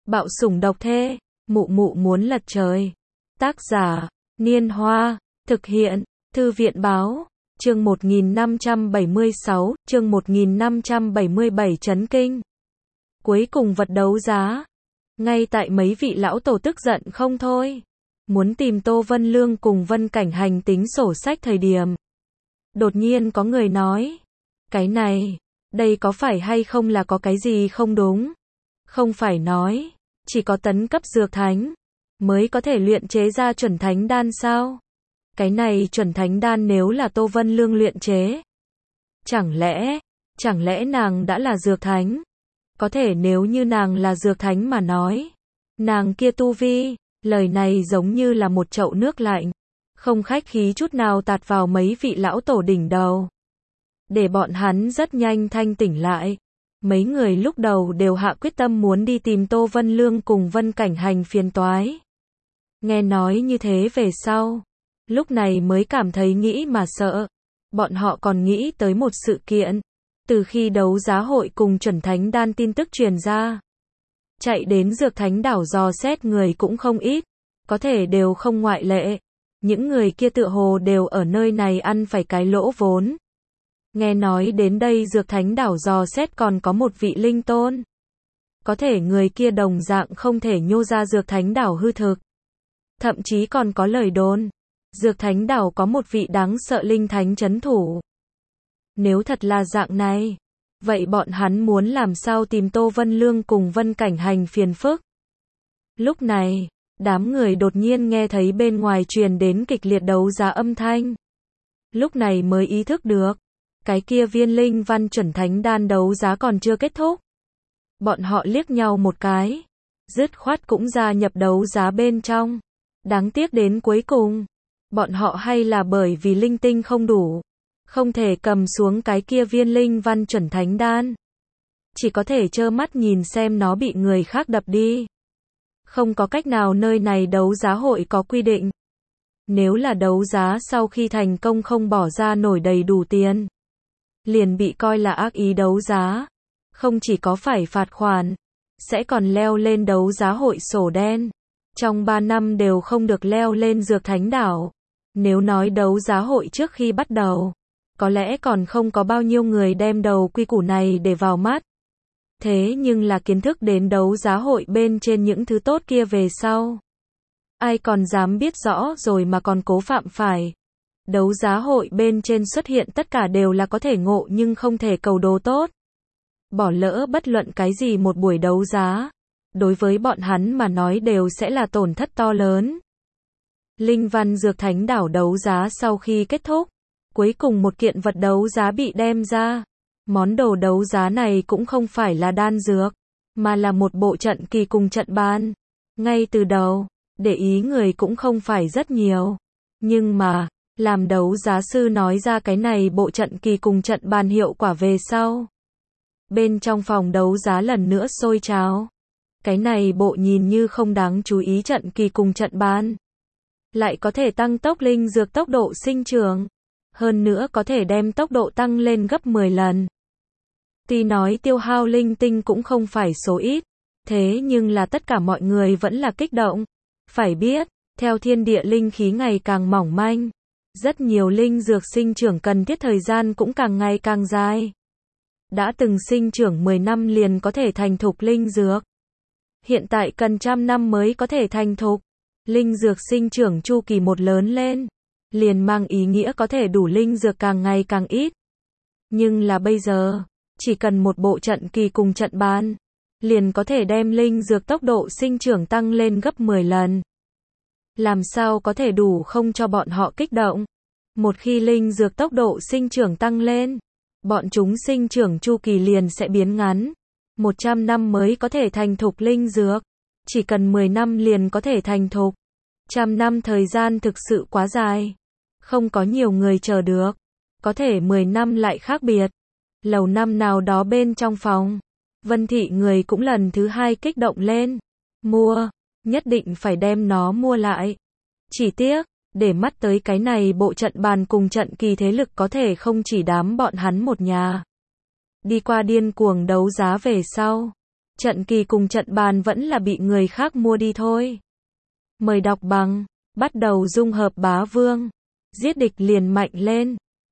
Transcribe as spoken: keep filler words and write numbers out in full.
Bạo sủng độc thê, mụ mụ muốn lật trời. Tác giả, Niên Hoa, thực hiện, Thư viện Báo, chương một nghìn năm trăm bảy mươi sáu, chương một nghìn năm trăm bảy mươi bảy chấn kinh. Cuối cùng vật đấu giá. Ngay tại mấy vị lão tổ tức giận không thôi. Muốn tìm Tô Vân Lương cùng Vân Cảnh Hành tính sổ sách thời điểm. Đột nhiên có người nói. Cái này, đây có phải hay không là có cái gì không đúng? Không phải nói, chỉ có tấn cấp dược thánh mới có thể luyện chế ra chuẩn thánh đan sao? Cái này chuẩn thánh đan nếu là Tô Vân Lương luyện chế. Chẳng lẽ, chẳng lẽ nàng đã là dược thánh? Có thể nếu như nàng là dược thánh mà nói. Nàng kia tu vi, lời này giống như là một chậu nước lạnh. Không khách khí chút nào tạt vào mấy vị lão tổ đỉnh đầu. Để bọn hắn rất nhanh thanh tỉnh lại. Mấy người lúc đầu đều hạ quyết tâm muốn đi tìm Tô Vân Lương cùng Vân Cảnh Hành phiền toái. Nghe nói như thế về sau. Lúc này mới cảm thấy nghĩ mà sợ. Bọn họ còn nghĩ tới một sự kiện. Từ khi đấu giá hội cùng chuẩn thánh đan tin tức truyền ra. Chạy đến dược thánh đảo dò xét người cũng không ít. Có thể đều không ngoại lệ. Những người kia tựa hồ đều ở nơi này ăn phải cái lỗ vốn. Nghe nói đến đây dược thánh đảo dò xét còn có một vị linh tôn. Có thể người kia đồng dạng không thể nhô ra dược thánh đảo hư thực. Thậm chí còn có lời đồn. Dược thánh đảo có một vị đáng sợ linh thánh trấn thủ. Nếu thật là dạng này. Vậy bọn hắn muốn làm sao tìm Tô Vân Lương cùng Vân Cảnh Hành phiền phức. Lúc này, đám người đột nhiên nghe thấy bên ngoài truyền đến kịch liệt đấu giá âm thanh. Lúc này mới ý thức được. Cái kia viên linh văn chuẩn thánh đan đấu giá còn chưa kết thúc. Bọn họ liếc nhau một cái. Dứt khoát cũng gia nhập đấu giá bên trong. Đáng tiếc đến cuối cùng. Bọn họ hay là bởi vì linh tinh không đủ. Không thể cầm xuống cái kia viên linh văn chuẩn thánh đan. Chỉ có thể trơ mắt nhìn xem nó bị người khác đập đi. Không có cách nào nơi này đấu giá hội có quy định. Nếu là đấu giá sau khi thành công không bỏ ra nổi đầy đủ tiền. Liền bị coi là ác ý đấu giá. Không chỉ có phải phạt khoản. Sẽ còn leo lên đấu giá hội sổ đen. Trong ba năm đều không được leo lên dược thánh đảo. Nếu nói đấu giá hội trước khi bắt đầu. Có lẽ còn không có bao nhiêu người đem đầu quy củ này để vào mắt. Thế nhưng là kiến thức đến đấu giá hội bên trên những thứ tốt kia về sau. Ai còn dám biết rõ rồi mà còn cố phạm phải. Đấu giá hội bên trên xuất hiện tất cả đều là có thể ngộ nhưng không thể cầu đồ tốt. Bỏ lỡ bất luận cái gì một buổi đấu giá. Đối với bọn hắn mà nói đều sẽ là tổn thất to lớn. Linh văn dược thánh đảo đấu giá sau khi kết thúc. Cuối cùng một kiện vật đấu giá bị đem ra. Món đồ đấu giá này cũng không phải là đan dược. Mà là một bộ trận kỳ cùng trận bàn. Ngay từ đầu, để ý người cũng không phải rất nhiều. Nhưng mà, làm đấu giá sư nói ra cái này bộ trận kỳ cùng trận bàn hiệu quả về sau. Bên trong phòng đấu giá lần nữa sôi trào. Cái này bộ nhìn như không đáng chú ý trận kỳ cùng trận bàn. Lại có thể tăng tốc linh dược tốc độ sinh trưởng. Hơn nữa có thể đem tốc độ tăng lên gấp mười lần. Tuy nói tiêu hao linh tinh cũng không phải số ít. Thế nhưng là tất cả mọi người vẫn là kích động. Phải biết, theo thiên địa linh khí ngày càng mỏng manh. Rất nhiều linh dược sinh trưởng cần thiết thời gian cũng càng ngày càng dài. Đã từng sinh trưởng mười năm liền có thể thành thục linh dược. Hiện tại cần trăm năm mới có thể thành thục. Linh dược sinh trưởng chu kỳ một lớn lên. Liền mang ý nghĩa có thể đủ linh dược càng ngày càng ít. Nhưng là bây giờ, chỉ cần một bộ trận kỳ cùng trận bàn. Liền có thể đem linh dược tốc độ sinh trưởng tăng lên gấp mười lần. Làm sao có thể đủ không cho bọn họ kích động. Một khi linh dược tốc độ sinh trưởng tăng lên, bọn chúng sinh trưởng chu kỳ liền sẽ biến ngắn. một trăm năm mới có thể thành thục linh dược. Chỉ cần mười năm liền có thể thành thục. Trăm năm thời gian thực sự quá dài. Không có nhiều người chờ được. Có thể mười năm lại khác biệt. Lầu năm nào đó bên trong phòng. Vân thị người cũng lần thứ hai kích động lên. Mua. Nhất định phải đem nó mua lại. Chỉ tiếc, để mắt tới cái này bộ trận bàn cùng trận kỳ thế lực có thể không chỉ đám bọn hắn một nhà. Đi qua điên cuồng đấu giá về sau. Trận kỳ cùng trận bàn vẫn là bị người khác mua đi thôi. Mời đọc bằng, bắt đầu dung hợp bá vương. Giết địch liền mạnh lên.